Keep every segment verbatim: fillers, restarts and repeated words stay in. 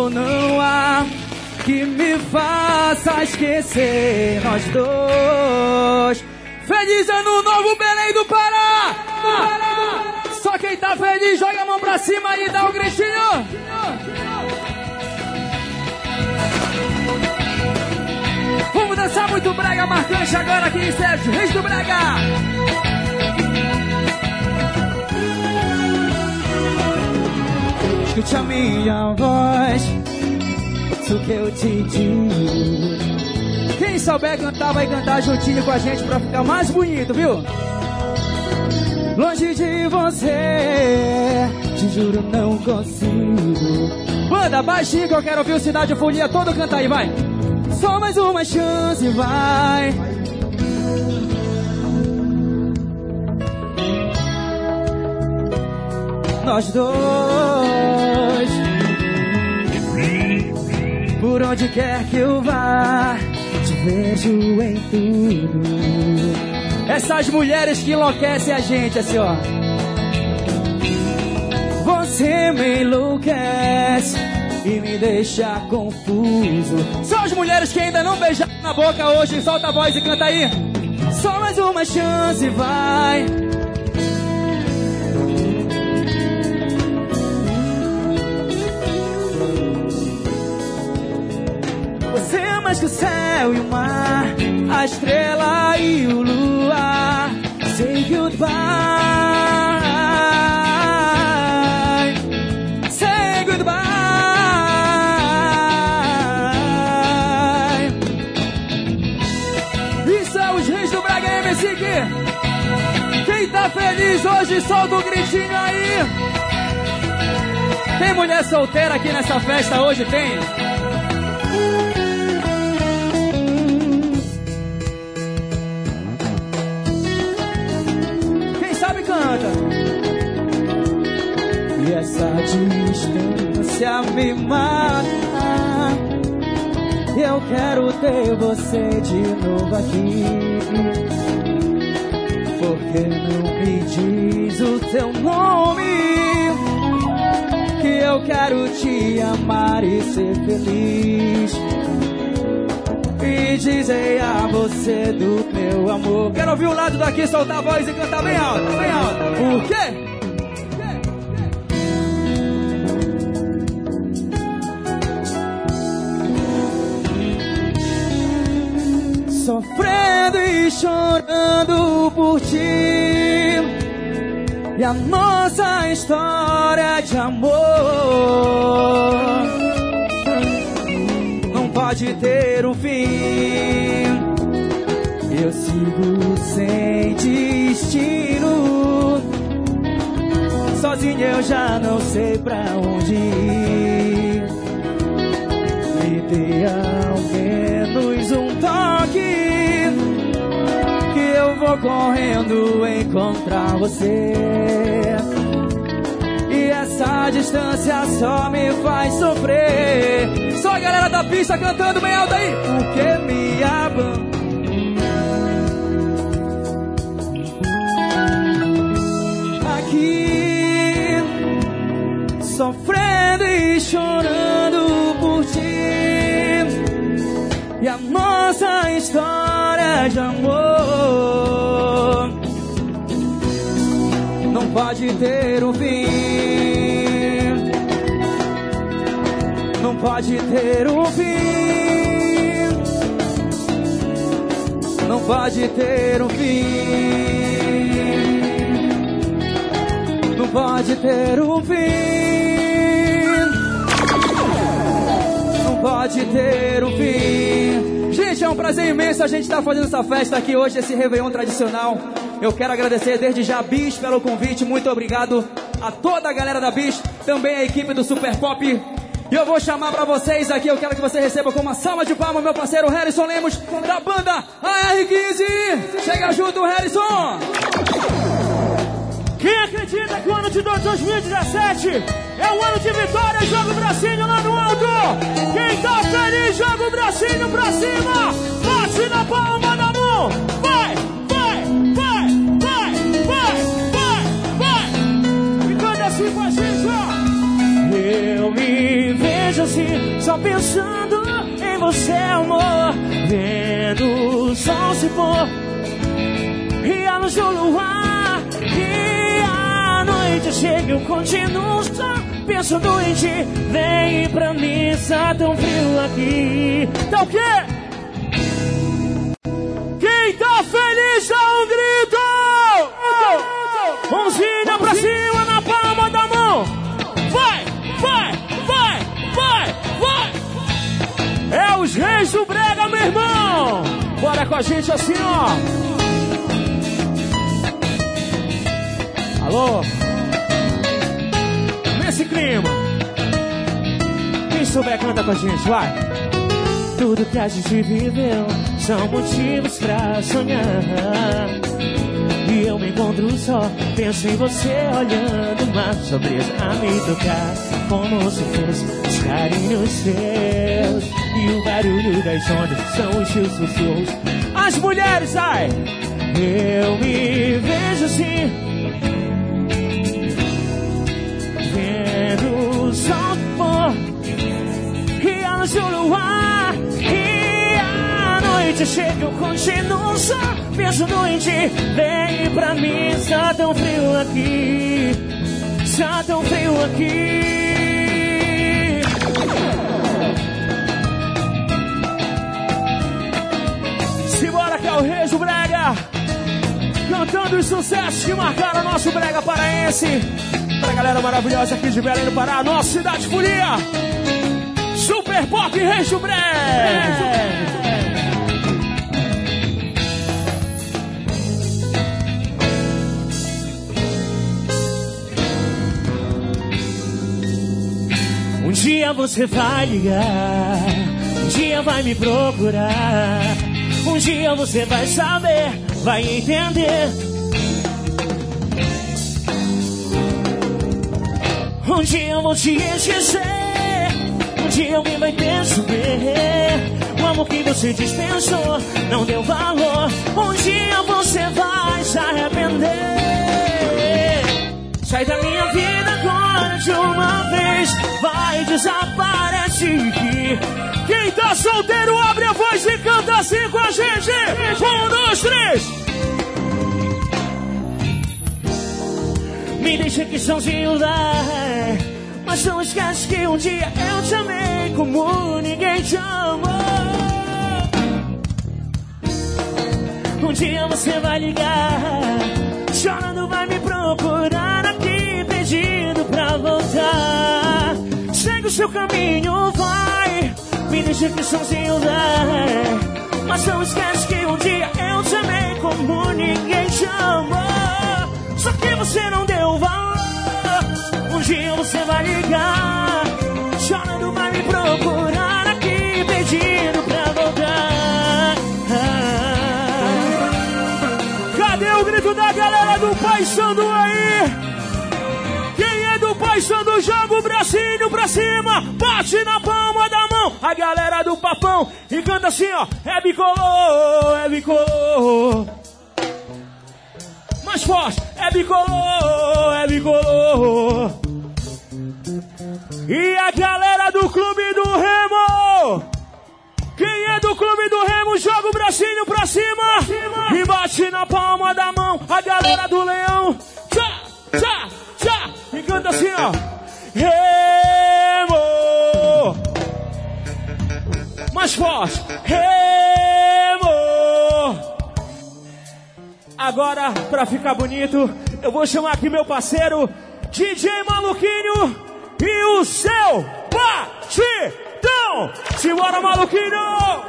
amor não há que me faça esquecer nós dois. Feliz ano novo, Belém do Pará! Só quem tá feliz joga a mão pra cima e dá um gritinho. Vamos dançar muito brega marcante agora aqui em Sérgio Reis do Brega. Escute a minha voz, o que eu te digo. Quem souber cantar vai cantar juntinho com a gente pra ficar mais bonito, viu? Longe de você, te juro não consigo. Manda baixinho que eu quero ouvir o Cidade Folia todo cantar aí, vai. Só mais uma chance, vai. Nós dois, por onde quer que eu vá, te vejo em tudo. Essas mulheres que enlouquecem a gente, assim, ó. Você me enlouquece e me deixa confuso. São as mulheres que ainda não beijaram na boca hoje. Solta a voz e canta aí. Só mais uma chance, vai. Você é mais que o céu e o mar, a estrela e o luar. Say goodbye, say goodbye. Isso é os Reis do Brega M C aqui. Quem tá feliz hoje, solta o gritinho aí. Tem mulher solteira aqui nessa festa hoje? Tem? E essa distância me mata. Eu quero ter você de novo aqui. Por que não me diz o teu nome? Que eu quero te amar e ser feliz. E dizer a você do meu amor. Quero ouvir o lado daqui, soltar a voz e cantar bem alto, bem alto. Por quê? Sofrendo e chorando por ti, e a nossa história de amor não pode ter um fim. Eu sigo sem destino, sozinho eu já não sei pra onde ir. Me dê ao menos um toque, que eu vou correndo encontrar você. E essa distância só me faz sofrer. Só a galera da pista cantando bem alto aí. Porque me abandona aqui, sofrendo e chorando por ti, e a nossa história de amor não pode ter um fim. Não pode ter um fim. Não pode ter um fim. Não pode ter um fim. Não pode ter um fim. Gente, é um prazer imenso a gente estar fazendo essa festa aqui hoje, esse Réveillon tradicional. Eu quero agradecer desde já a Bis pelo convite. Muito obrigado a toda a galera da Bis, também a equipe do Super Pop. E eu vou chamar pra vocês aqui, eu quero que você receba com uma salva de palmas meu parceiro Harrison Lemos, da banda A R quinze. Chega junto, Harrison! Quem acredita que o ano de dois mil e dezessete é um ano de vitória, joga o bracinho lá no alto! Quem tá feliz, joga o bracinho pra cima! Bate na palma da mão! Vai, vai, vai, vai, vai, vai, vai! E canta assim com a gente, ó! Eu me vejo assim, só pensando em você, amor. Vendo o sol se pôr e a luz do luar, e a noite chega, eu continuo só pensando em ti. Vem pra mim, está tão frio aqui. Tá o quê? Quem tá feliz dá um grito! Mãozinha pra cima na palma da mão. Vai, vai, vai, vai, vai. É os reis do brega, meu irmão. Bora com a gente assim, ó. Alô? Nesse clima. Quem souber canta com a gente, vai. Tudo que a gente viveu são motivos pra sonhar. E eu me encontro só, penso em você olhando, uma surpresa a me tocar, como se fosse os carinhos seus. E o barulho das ondas são os seus sussurros. As mulheres, ai! Eu me vejo assim, vendo o sol pôr e a luz do luar, e a noite chega, eu continuo só pensando em ti. Vem pra mim, está tão frio aqui, está tão frio aqui. Simbora que é o Reis do Brega, cantando os sucessos que marcaram nosso Brega paraense. Pra galera maravilhosa aqui de Belém do Pará, nossa cidade folia. Super Pop Reis do Brega. Um dia você vai ligar, um dia vai me procurar, um dia você vai saber, vai entender. Um dia eu vou te esquecer, um dia alguém vai perceber o amor que você dispensou, não deu valor. Um dia você vai se arrepender. Sai da minha vida agora de uma vez, vai, desaparece aqui. Quem tá solteiro abre a voz e canta assim com a gente. Um, dois, três. Me deixa aqui sozinho lá, mas não esquece que um dia eu te amei como ninguém te amou. Um dia você vai ligar, chorando vai me procurar aqui, pedindo pra voltar. Segue o seu caminho, vai, me deixa aqui sozinho lá, mas não esquece que um dia eu te amei como ninguém te amou. Só que você não deu valor. Um dia você vai ligar, chorando vai me procurar aqui, pedindo pra voltar. Cadê o grito da galera do Pai Sandu aí? Quem é do Pai Sandu, joga o bracinho pra cima, bate na palma da mão. A galera do Papão e canta assim, ó. É bicolor, é bicolor. Mais forte, é bicolor, é bicolor. E a galera do Clube do Remo, quem é do Clube do Remo, joga o bracinho pra cima, cima. E bate na palma da mão. A galera do Leão, tchá, tchá, tchá. E canta assim, ó. Remo. Mais forte, Remo. Agora, pra ficar bonito, eu vou chamar aqui meu parceiro D J Maluquinho e o seu batidão. Simbora, Maluquinho!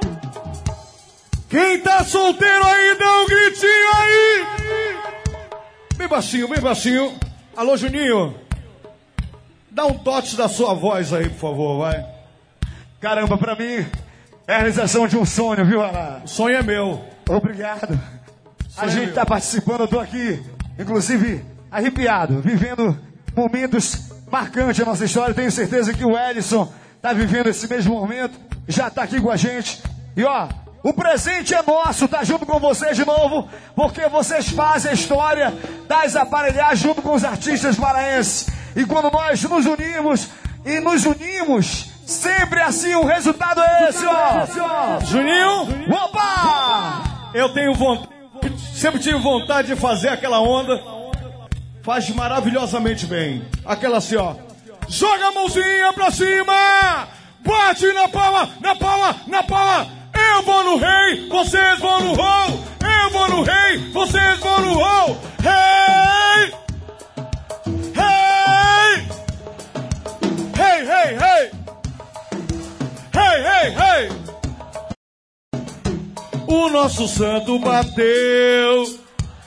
Quem tá solteiro aí, dá um gritinho aí! Bem baixinho, bem baixinho. Alô, Juninho. Dá um toque da sua voz aí, por favor, vai. Caramba, pra mim é a realização de um sonho, viu, Ará? O sonho é meu. Obrigado. A gente tá participando, eu tô aqui, inclusive, arrepiado, vivendo momentos marcantes da nossa história. Tenho certeza que o Ellison tá vivendo esse mesmo momento, já tá aqui com a gente. E ó, o presente é nosso, tá junto com vocês de novo, porque vocês fazem a história das aparelhagens junto com os artistas paraenses. E quando nós nos unimos, e nos unimos, Sempre assim, o resultado é esse, ó. Juninho, Opa! eu tenho vontade, sempre tive vontade de fazer aquela onda. Faz maravilhosamente bem. Aquela assim, ó. Joga a mãozinha pra cima! Bate na palma, na palma, na palma! Eu vou no rei, vocês vão no roll! Eu vou no rei, vocês vão no roll! Rei! Rei! Rei, rei, rei! Rei, rei, rei! O nosso santo bateu!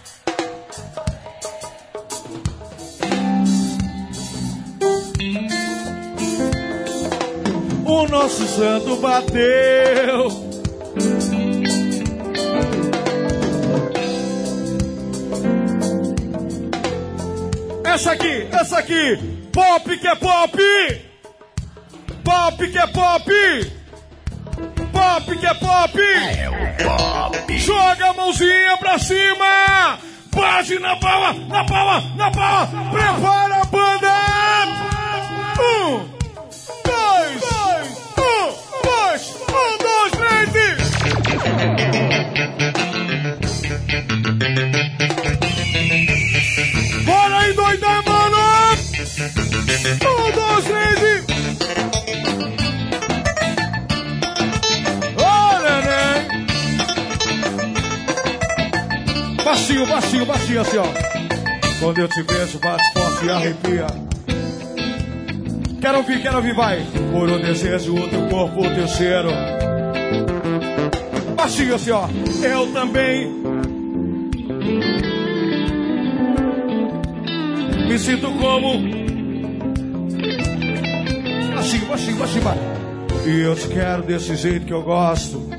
O nosso santo bateu. Essa aqui, essa aqui. Pop que é pop. Pop que é pop. Pop que é pop. É o pop. Joga a mãozinha pra cima. Bate na palma, na palma, na palma. Prepara a banda. Um. Dois, dois, um, dois, um, dois, três e... Bora aí, doida, mano! Um, dois, três e... Olha, né? Baixinho, baixinho, baixinho, assim, ó. Quando eu te vejo, bate forte e arrepia. Quero ouvir, quero ouvir, vai. Por um desejo, o teu corpo, o teu cheiro. Baixinho assim, ó. Eu também me sinto como. Baixinho, baixinho, baixinho, vai. E eu te quero desse jeito que eu gosto.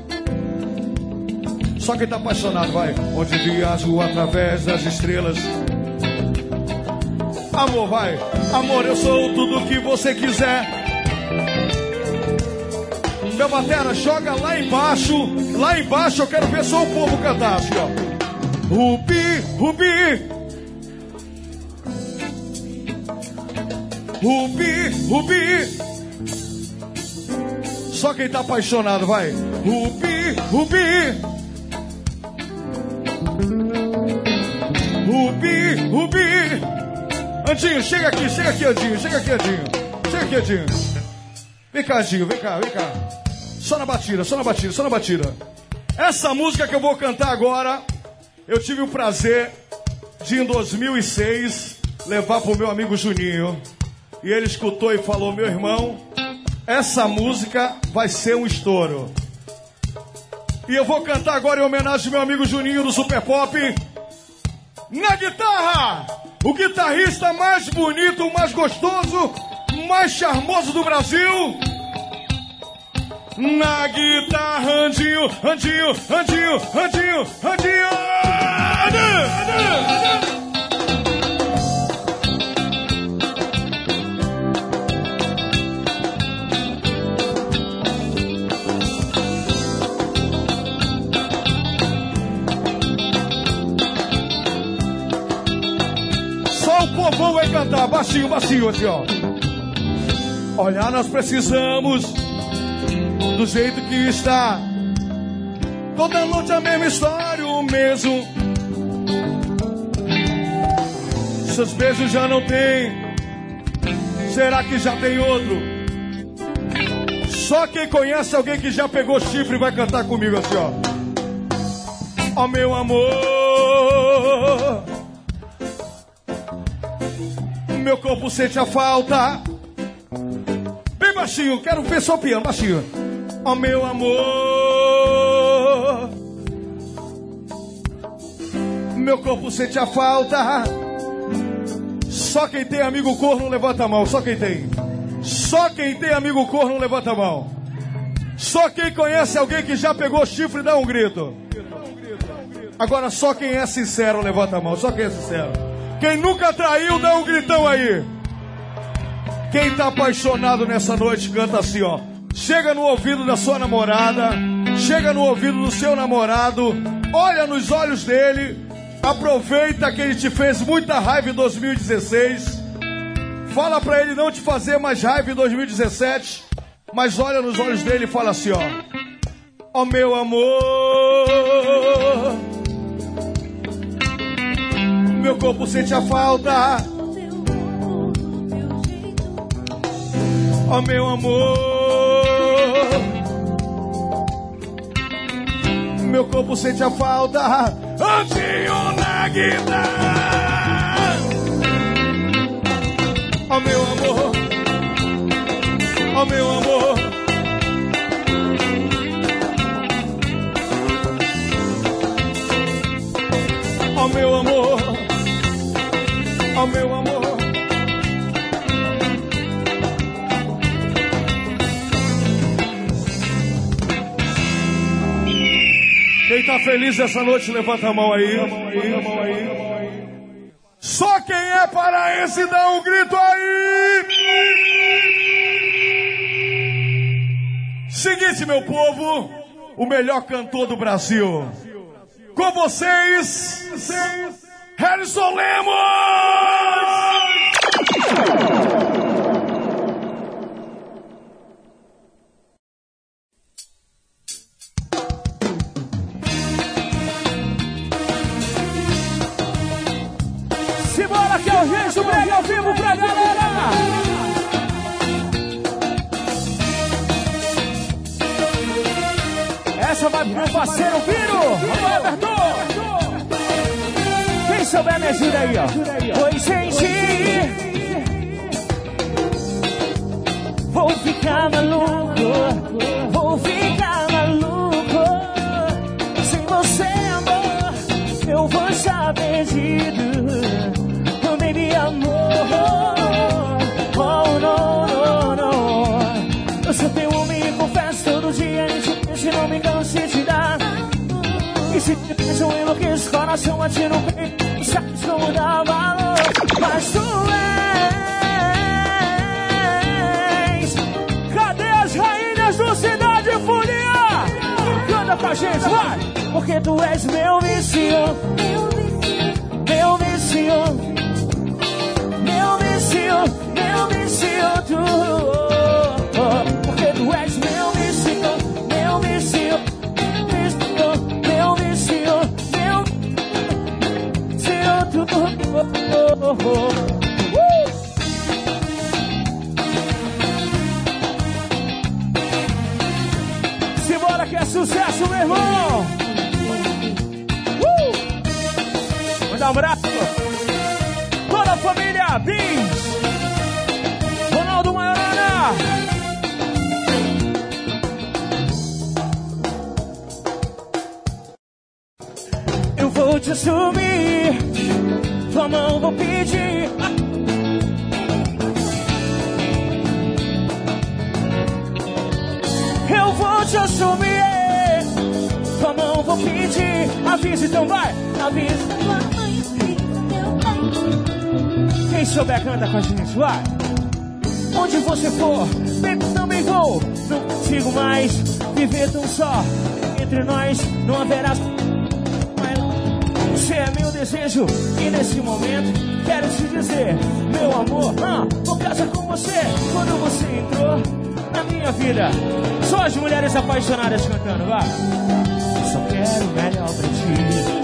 Só quem tá apaixonado, vai. Onde viajo através das estrelas. Amor, vai. Amor, eu sou tudo que você quiser. Meu batera, joga lá embaixo. Lá embaixo eu quero ver só o povo cantar assim, ó. Rubi, Rubi. Rubi, Rubi. Só quem tá apaixonado, vai. Rubi, Rubi. Rubi, Rubi. Andinho, chega aqui, chega aqui, Andinho, chega aqui, Andinho. Chega aqui, Andinho. Vem cá, Andinho, vem cá, vem cá. Só na batida, só na batida, só na batida. Essa música que eu vou cantar agora, eu tive o prazer de, em dois mil e seis, levar pro meu amigo Juninho. E ele escutou e falou, meu irmão, essa música vai ser um estouro. E eu vou cantar agora em homenagem ao meu amigo Juninho do Super Pop. Na guitarra! O guitarrista mais bonito, mais gostoso, mais charmoso do Brasil. Na guitarra, Andinho, Andinho, Andinho, Andinho, Andinho. Só o povão vai cantar, baixinho, baixinho, assim, ó. Olha, nós precisamos do jeito que está. Toda noite a mesma história, o mesmo. Seus beijos já não tem. Será que já tem outro? Só quem conhece alguém que já pegou chifre vai cantar comigo assim, ó. Ó, meu amor, meu corpo sente a falta. Bem baixinho, quero ver só o piano, baixinho. Ó, meu amor, meu corpo sente a falta. Só quem tem amigo corno levanta a mão. Só quem tem. Só quem tem amigo corno levanta a mão. Só quem conhece alguém que já pegou chifre dá um grito. Agora só quem é sincero levanta a mão. Só quem é sincero. Quem nunca traiu dá um gritão aí. Quem tá apaixonado nessa noite canta assim, ó. Chega no ouvido da sua namorada, chega no ouvido do seu namorado, olha nos olhos dele, aproveita que ele te fez muita raiva em dois mil e dezesseis, fala pra ele não te fazer mais raiva em dois mil e dezessete, mas olha nos olhos dele e fala assim, ó. Ó meu amor, meu corpo sente a falta. Ó meu amor, meu corpo sente a falta. Antinho na guitarra. Ó meu amor, ó meu amor, ó meu amor, ó meu amor. Quem tá feliz essa noite, levanta a mão aí. Levanta a mão aí. Só quem é paraense dá um grito aí. Seguinte, meu povo, o melhor cantor do Brasil. Com vocês, Harrison Lemos! Simbora que é o Gente Brega ao vivo pra galera! Essa vai pro meu parceiro Piro! Roberto! Quem souber me ajuda aí, ó! Oi, gente! Vou ficar maluco! Vou ficar maluco! Sem você, amor, eu vou estar perdido! Baby, amor, oh, não, não, não. Eu sou teu homem e confesso todo dia. Se não me canso de te dar. E se te deixo eu enlouqueço, coração bate no peito. Sabes como dá valor. Mas tu és. Cadê as rainhas do Cidade Fúria? Canta pra gente, vai! Porque tu és meu vício. Meu vício. Meu vício, meu vício, tu. Porque tu és meu vício, meu vício, vício, meu vício, meu vício, tu. Uh! Simbora que é sucesso, meu irmão. Uh! Manda um abraço. Toda a família Bis, Ronaldo Maiorana. Eu vou te assumir, tua mão vou pedir. Eu vou te assumir, tua mão vou pedir. Avisa então, vai, avisa. Quem souber canta com a gente, vai. Onde você for, baby, também vou. Não consigo mais viver tão só. Entre nós não haverá. Você é meu desejo e nesse momento quero te dizer, meu amor, ah, vou casar com você. Quando você entrou na minha vida, só as mulheres apaixonadas cantando, vai. Só quero o melhor pra ti.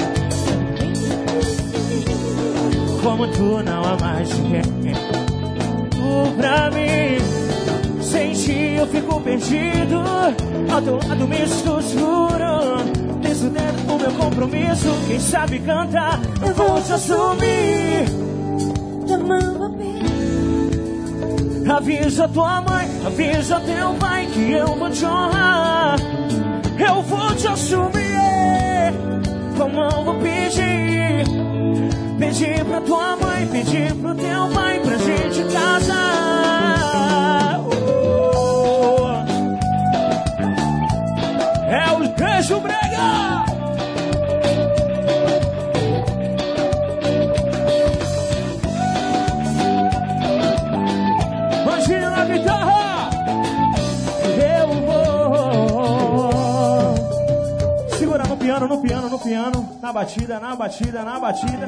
Como tu não há mais ninguém. Tu pra mim, sem ti eu fico perdido. Ao teu lado me estou seguro. Desço dentro do meu compromisso. Quem sabe cantar, eu vou te assumir. Avisa tua mãe, avisa teu pai que eu vou te honrar. Eu vou te assumir. Tua mão vou pedir. Pedir pra tua mãe, pedir pro teu pai pra gente casar. Oh, é o Beijo Brega! Manginho na guitarra! Eu vou. Segura no piano, no piano, no piano. Na batida, na batida, na batida.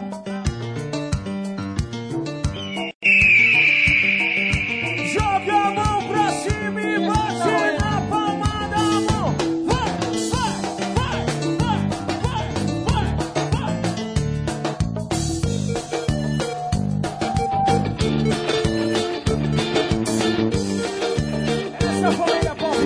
Joga a mão pra cima e bate!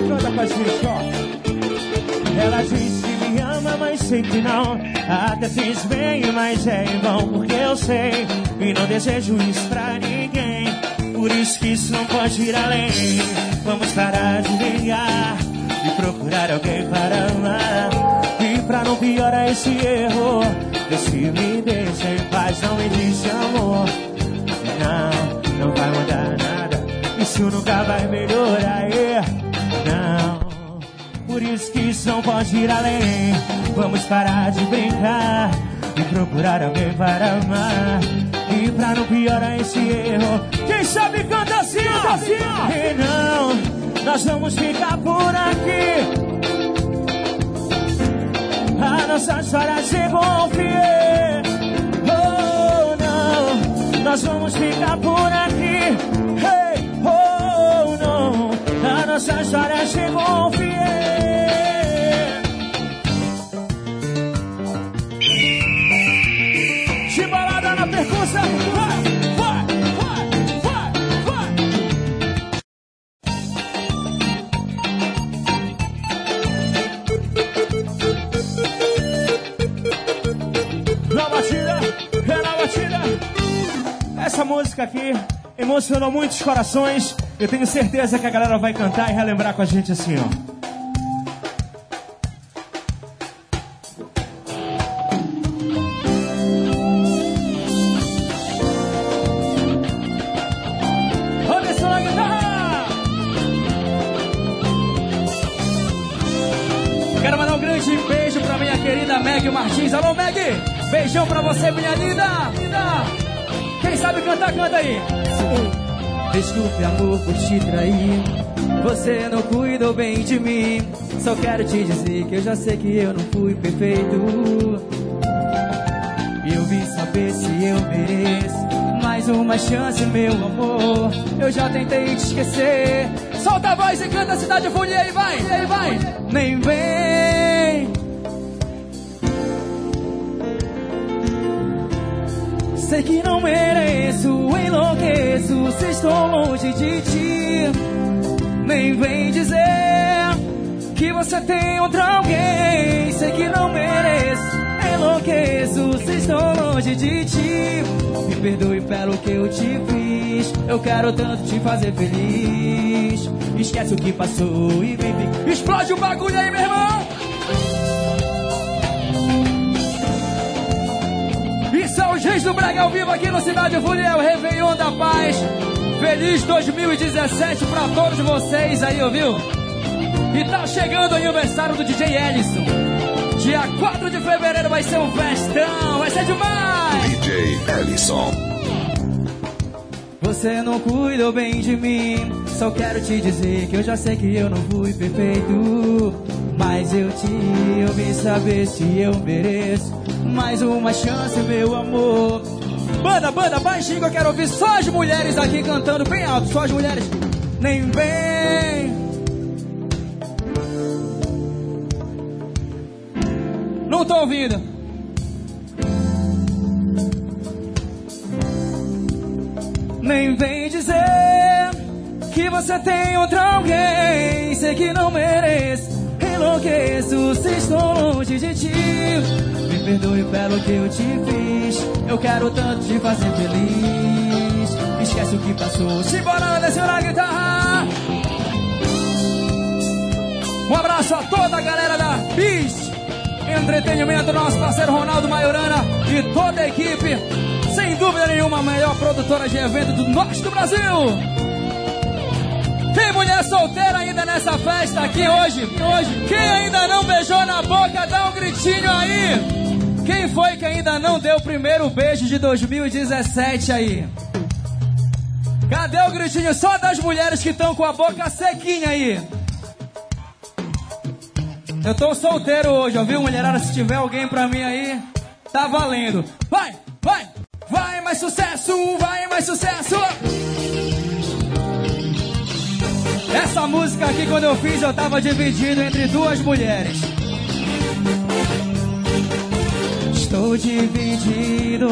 Canta com a gente, ó. Ela diz que me ama, mas sempre não. Até fiz bem, mas é em vão, porque eu sei e não desejo isso pra ninguém. Por isso que isso não pode ir além. Vamos parar de brigar e procurar alguém para amar. E pra não piorar esse erro, vê se me deixa em paz, não me diz amor. Não, não vai mudar nada, isso nunca vai melhorar, yeah. Não, por isso que isso não pode ir além. Vamos parar de brincar e procurar alguém para amar. E pra não piorar esse erro, quem sabe canta assim, ó, assim, ó. E não, nós vamos ficar por aqui. A nossa história se confia. Oh, não, nós vamos ficar por aqui. Hey, oh, não, a nossa história se confia. Chimbalada na percussão. Vai, vai, vai, vai, vai. Na batida, é na batida. Essa música aqui emocionou muitos corações. Eu tenho certeza que a galera vai cantar e relembrar com a gente assim, ó. Quero mandar um grande beijo pra minha querida Meg Martins. Alô, Meg! Beijão pra você, minha linda! linda. Quem sabe cantar, canta aí! Desculpe, amor, por te trair. Você não cuidou bem de mim. Só quero te dizer que eu já sei que eu não fui perfeito. E eu vim saber se eu mereço mais uma chance, meu amor. Eu já tentei te esquecer. Solta a voz e canta a Cidade Folia, e aí vai, e aí vai. Nem vem. Sei que não mereço, enlouqueço se estou longe de ti. Nem vem dizer que você tem outra alguém. Sei que não mereço, enlouqueço se estou longe de ti. Me perdoe pelo que eu te fiz. Eu quero tanto te fazer feliz. Esquece o que passou e vem, vem. Explode o bagulho aí, meu irmão. Isso é os Reis do Brega ao vivo aqui no Cidade Folia, o Réveillon da Paz. Feliz dois mil e dezessete pra todos vocês aí, ouviu? E tá chegando o aniversário do D J Ellison. Dia quatro de fevereiro vai ser um festão, vai ser demais! D J Ellison. Você não cuidou bem de mim. Só quero te dizer que eu já sei que eu não fui perfeito. Mas eu te ouvi saber se eu mereço mais uma chance, meu amor. Banda, banda, baixinho que eu quero ouvir só as mulheres aqui cantando bem alto. Só as mulheres. Nem vem. Não tô ouvindo. Nem vem dizer que você tem outra alguém. Sei que não mereço, enlouqueço se estou longe de ti. Me perdoe pelo que eu te fiz. Eu quero tanto te fazer feliz. Esquece o que passou. Simbora, desceu na guitarra. Um abraço a toda a galera da Bis Entretenimento, nosso parceiro Ronaldo Maiorana e toda a equipe. Sem dúvida nenhuma, a melhor produtora de evento do norte do Brasil. Tem mulher solteira ainda nessa festa aqui hoje? hoje? Quem ainda não beijou na boca, dá um gritinho aí. Quem foi que ainda não deu o primeiro beijo de dois mil e dezessete aí? Cadê o gritinho só das mulheres que estão com a boca sequinha aí? Eu tô solteiro hoje, ó, viu, mulherada? Se tiver alguém pra mim aí, tá valendo. Vai, vai, vai, mais sucesso, vai, mais sucesso. Essa música aqui, quando eu fiz, eu tava dividido entre duas mulheres. Estou dividido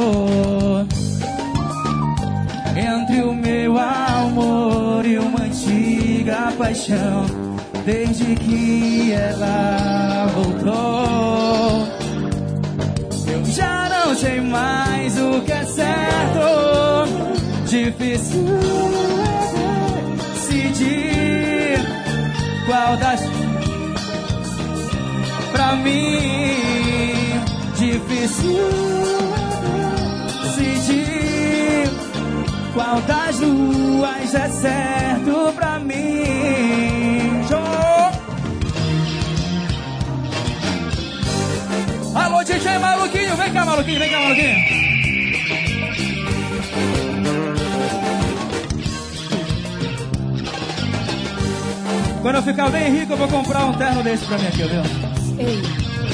entre o meu amor e uma antiga paixão. desde que ela voltou. Eu já não sei mais o que é certo, difícil decidir qual das... Pra mim, difícil decidir qual das duas é certo pra mim. Show! Alô, D J Maluquinho, vem cá, Maluquinho, vem cá, Maluquinho. Quando eu ficar bem rico, eu vou comprar um terno desse pra mim aqui, viu? Ei.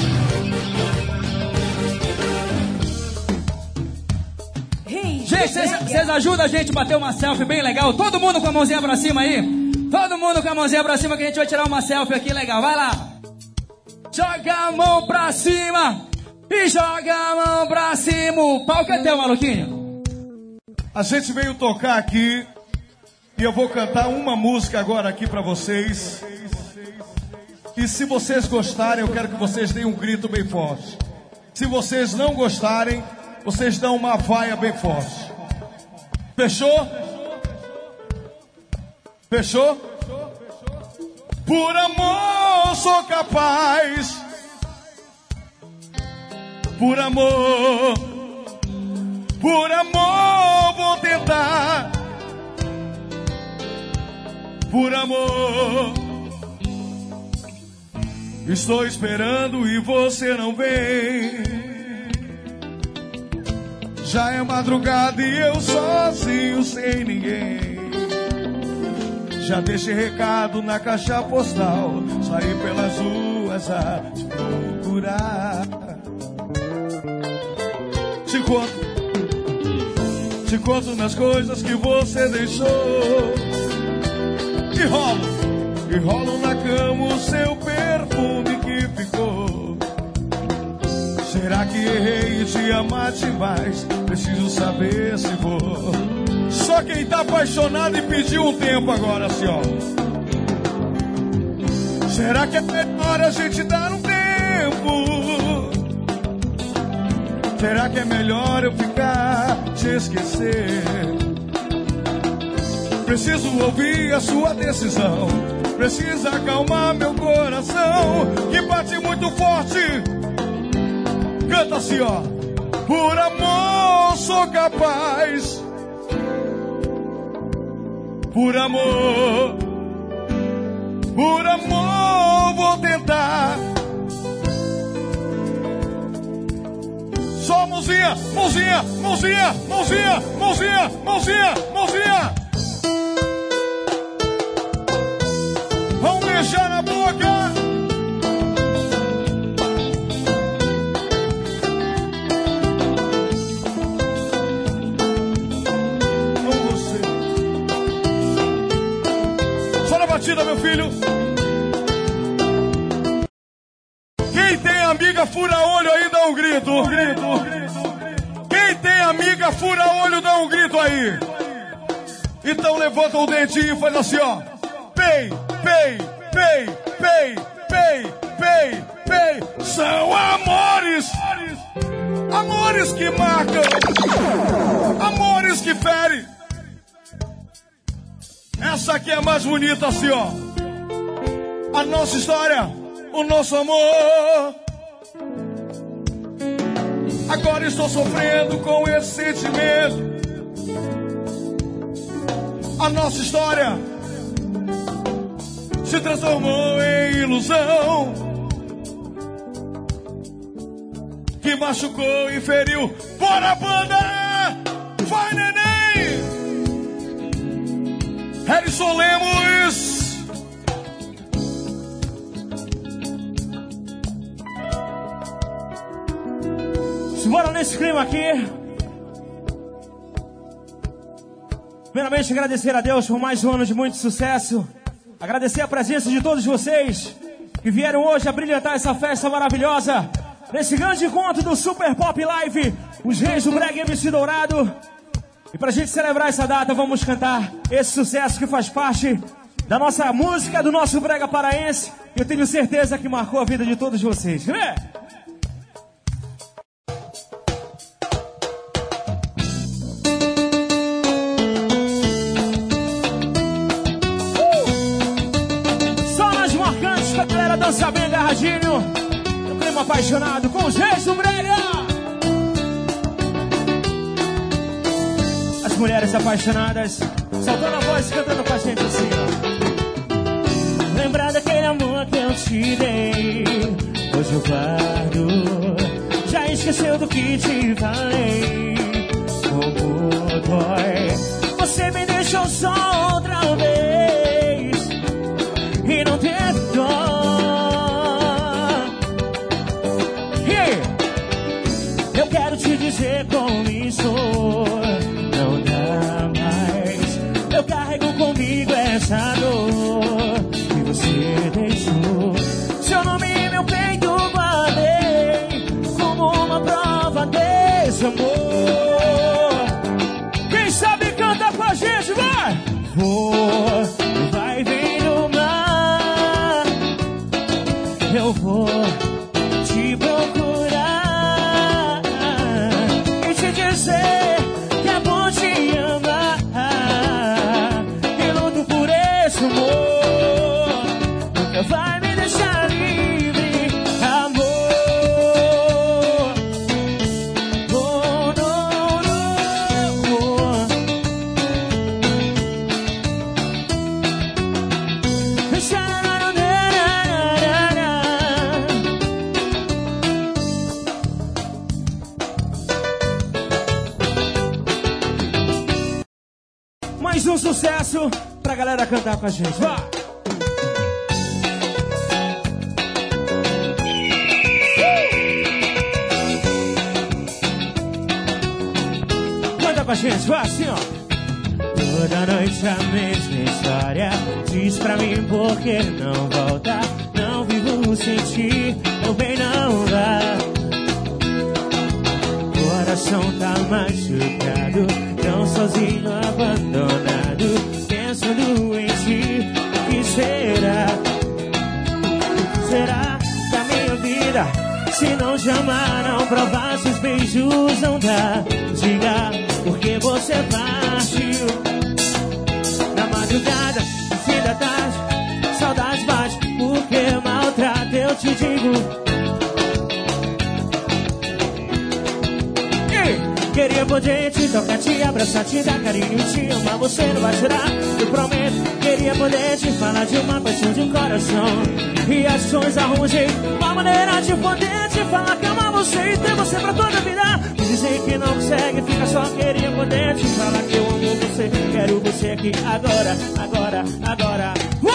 Gente, vocês ajudam a gente a bater uma selfie bem legal? Todo mundo com a mãozinha pra cima aí? Todo mundo com a mãozinha pra cima que a gente vai tirar uma selfie aqui legal. Vai lá. Joga a mão pra cima e joga a mão pra cima. O palco é teu, Maluquinho. A gente veio tocar aqui e eu vou cantar uma música agora aqui pra vocês. E se vocês gostarem, eu quero que vocês deem um grito bem forte. Se vocês não gostarem, vocês dão uma vaia bem forte. Fechou? Fechou? Por amor sou capaz. Por amor. Por amor vou tentar. Por amor. Estou esperando e você não vem. Já é madrugada e eu sozinho sem ninguém. Já deixei recado na caixa postal. Saí pelas ruas a te procurar. Te conto, te conto nas coisas que você deixou. E rolo, e rolo na cama o seu perfume que ficou. Será que errei de amar demais? Preciso saber se vou. Só quem tá apaixonado e pediu um tempo agora, assim, ó. Será que é melhor a gente dar um tempo? Será que é melhor eu ficar, te esquecer? Preciso ouvir a sua decisão. Precisa acalmar meu coração, que bate muito forte. Canta assim, ó. Por amor sou capaz. Por amor. Por amor vou tentar. Só mãozinha, mãozinha, mãozinha, mãozinha, mãozinha, mãozinha, mãozinha. Vamos beijar na boca. Batida, meu filho. Quem tem amiga fura-olho aí, dá um grito. Um grito, um grito. Quem tem amiga fura-olho, dá um grito aí. Então levanta o dedinho e faz assim, ó. Pei, pei, pei, pei, pei, pei, pei. São amores. Amores que marcam. Amores que ferem. Essa aqui é a mais bonita, assim, ó. A nossa história, o nosso amor. Agora estou sofrendo com esse sentimento. A nossa história se transformou em ilusão, que machucou e feriu. Bora, banda! Vai, neném! Harrison Lemos. Simbora nesse clima aqui. Primeiramente agradecer a Deus por mais um ano de muito sucesso. Agradecer a presença de todos vocês que vieram hoje a brilhantar essa festa maravilhosa. Nesse grande encontro do Super Pop Live, os Reis do Brega M C Dourado. E pra gente celebrar essa data, vamos cantar esse sucesso que faz parte da nossa música, do nosso brega paraense. Eu tenho certeza que marcou a vida de todos vocês. Vê? Só nas marcantes que a galera dança bem agarradinho. No clima apaixonado com os reis do brega. As mulheres apaixonadas soltando a voz e cantando com a gente assim, ó. Lembrar daquele amor que eu te dei, hoje eu guardo. Já esqueceu do que te falei. Como dói, você me deixou só outra vez e não teve dó. E eu quero te dizer como estou. Não dá mais, eu carrego comigo essa dor que você deixou. Seu nome e meu peito guardei como uma prova desse amor. Quem sabe canta com a gente, vai! Vou, vai vir no mar. Eu vou te procurar e te dizer vai me deixar livre, amor. Oh, não, não. Mais um sucesso pra galera cantar com a gente, vai! Com a gente, vai assim, ó. Toda noite a mesma história. Diz pra mim por que não volta. Não vivo sem ti, ou bem não dá. Coração tá machucado, tão sozinho, abandonado, pensando em ti. O que será? Será da minha vida? Se não chamar, não provar, se os beijos não dá. Diga porque você partiu na madrugada, no fim da tarde, saudade bate, porque maltrata, eu te digo. E queria poder te tocar, te abraçar, te dar carinho, te amar, você não vai chorar, eu prometo. Queria poder te falar de uma paixão de um coração e ações arrumam um jeito, uma maneira de poder te falar que ama você e ter você pra toda a vida. Dizer que não consegue, fica só, queria poder te falar que eu amo você. Quero você aqui agora, agora, agora.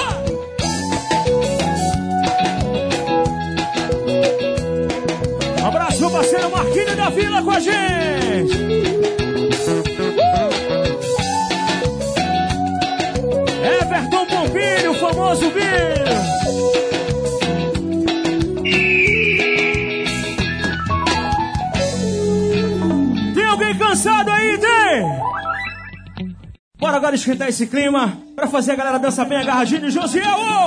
Um abraço pro parceiro Marquinhos da Vila com a gente. Everton Pompilho, o famoso Bilho. Cansado aí, tem? Bora agora esquentar esse clima pra fazer a galera dançar bem agarradinho. Josiel!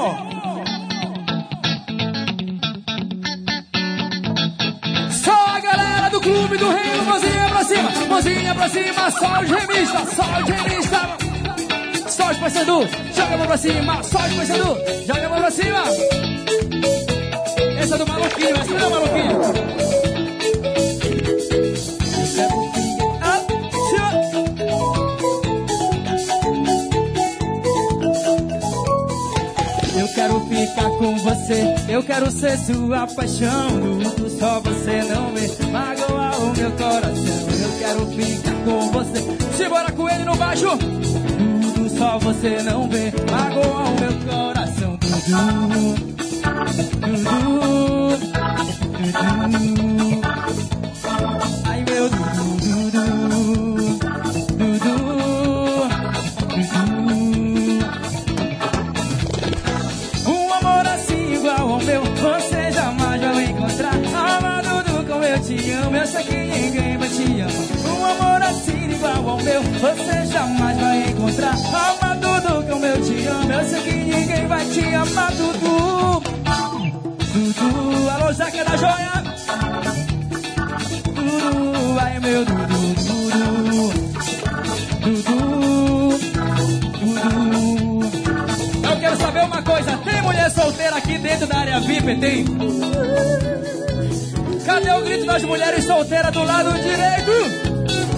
Só a galera do Clube do Reino, mãozinha pra cima, mãozinha pra cima, só os remistas, só os remistas. Só os paisandu, joga a mão pra cima, só os paisandu, joga a mão pra cima. Essa é do maluquinho, essa não é do maluquinho. Eu quero ficar com você, eu quero ser sua paixão. Tudo só você não vê, magoa o meu coração. Eu quero ficar com você, simbora com ele no baixo. Tudo só você não vê, magoa o meu coração. Tudo, tudo, tudo. Ai meu Dudu, Dudu, Dudu, Dudu. Um amor assim igual ao meu, você jamais vai encontrar. Amado como eu te amo, eu sei que ninguém vai te amar. Um amor assim igual ao meu, você jamais vai encontrar. Amado tudo como eu te amo. Eu sei que ninguém vai te amar, Dudu. Dudu, alô, Zeca da Joia. Dudu, ai meu Dudu, Dudu. Dudu, Dudu. Eu quero saber uma coisa, tem mulher solteira aqui dentro da área V I P? Tem? Cadê o grito das mulheres solteiras do lado direito?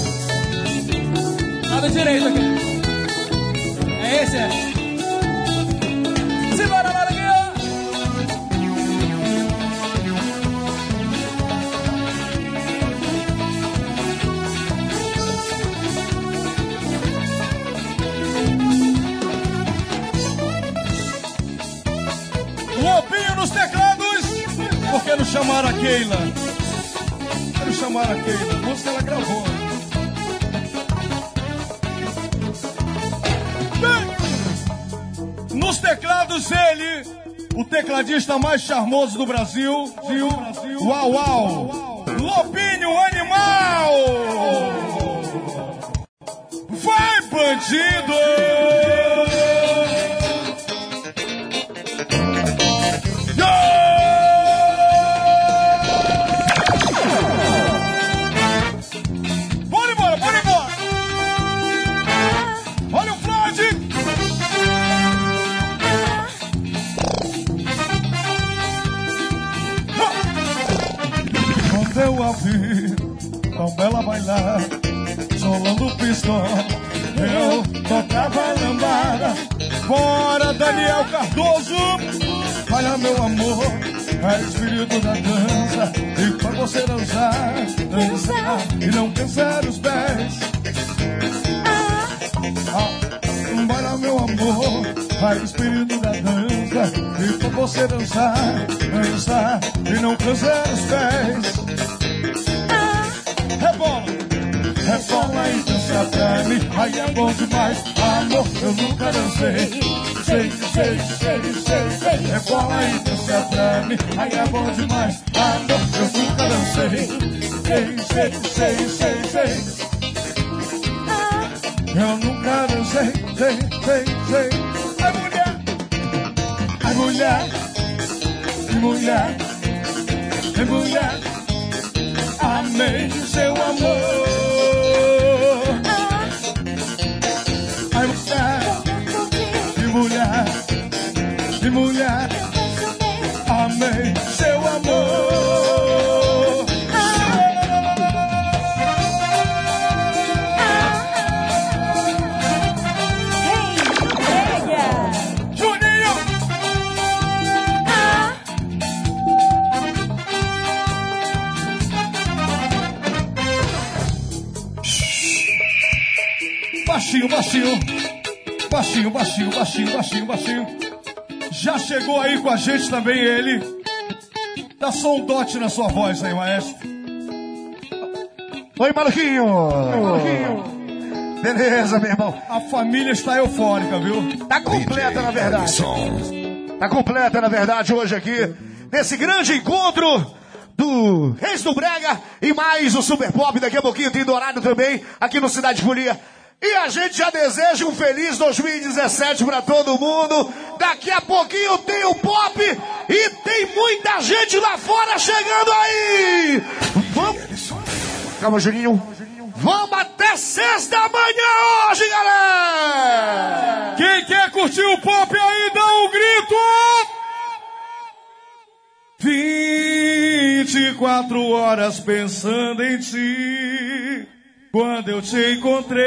Lado direito aqui. É esse, é? Simbora, lá aqui, ó. Lobinho nos teclados. Por que não chamaram a Keila? Por que não chamaram a Keila? A música ela gravou. Nos teclados ele, o tecladista mais charmoso do Brasil, viu? Uau, uau! Lobinho Animal! Vai, bandido! Bora embora, bora embora! Olha o Floyd! Quando eu a vi tão bela bailar, solando o pistão, eu tocava a lambada. Bora, Daniel Cardoso! Olha, meu amor, é espírito da dança. E pra você dançar, dançar e não cansar os pés. Ah, bora, meu amor, é espírito da dança. E pra você dançar, dançar e não cansar os pés. Rebola, rebola e dança pra mim. Ai, é bom demais, amor, eu nunca dancei. Sei, sei, sei, sei, sei. Rebola e dança pra mim. Ai, é bom demais, amor, eu nunca dancei. Sei, sei, sei, sei, sei. Eu nunca dancei, sei, sei, sei. Ai, mulher, ai, mulher, mulher, ai, mulher. Amei seu amor. Ai, mulher, de mulher, de mulher. Amei seu amor. Juninho! Baixinho, baixinho, baixinho, baixinho, baixinho, baixinho, baixinho. Já chegou aí com a gente também ele. Dá só um dote na sua voz aí, maestro. Oi, Maluquinho. Oi, Maluquinho. Beleza, meu irmão. A família está eufórica, viu? Tá completa, na verdade. Tá completa, na verdade, hoje aqui. Nesse grande encontro do Reis do Brega e mais o Super Pop. Daqui a pouquinho tem Dourado também, aqui no Cidade Folia. E a gente já deseja um feliz dois mil e dezessete pra todo mundo. Daqui a pouquinho tem o Pop e tem muita gente lá fora chegando aí. Vamos. Calma, Juninho. Vamos até seis da manhã hoje, galera. Quem quer curtir o Pop aí, dá um grito. vinte e quatro horas pensando em ti. Quando eu te encontrei.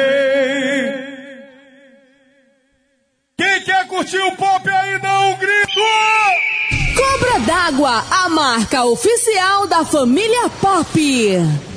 Quem quer curtir o Pop aí, dá um grito! Cobra d'Água, a marca oficial da família Pop.